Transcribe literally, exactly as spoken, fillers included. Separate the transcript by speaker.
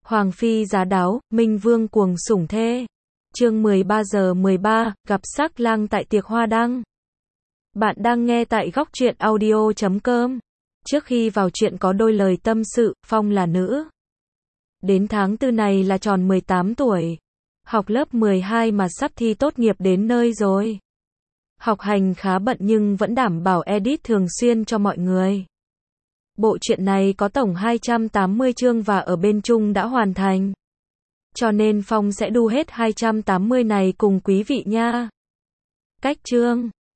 Speaker 1: Hoàng phi giá đáo, Minh Vương cuồng sủng thê. Chương mười ba giờ mười ba, gặp sắc lang tại tiệc hoa đăng. Bạn đang nghe tại góc truyện audio chấm com. Trước khi vào chuyện có đôi lời tâm sự, Phong là nữ. Đến tháng tư này là tròn mười tám tuổi. Học lớp mười hai mà sắp thi tốt nghiệp đến nơi rồi. Học hành khá bận nhưng vẫn đảm bảo edit thường xuyên cho mọi người. Bộ truyện này có tổng hai trăm tám mươi chương và ở bên Trung đã hoàn thành. Cho nên Phong sẽ đu hết hai trăm tám mươi này cùng quý vị nha. Cách chương.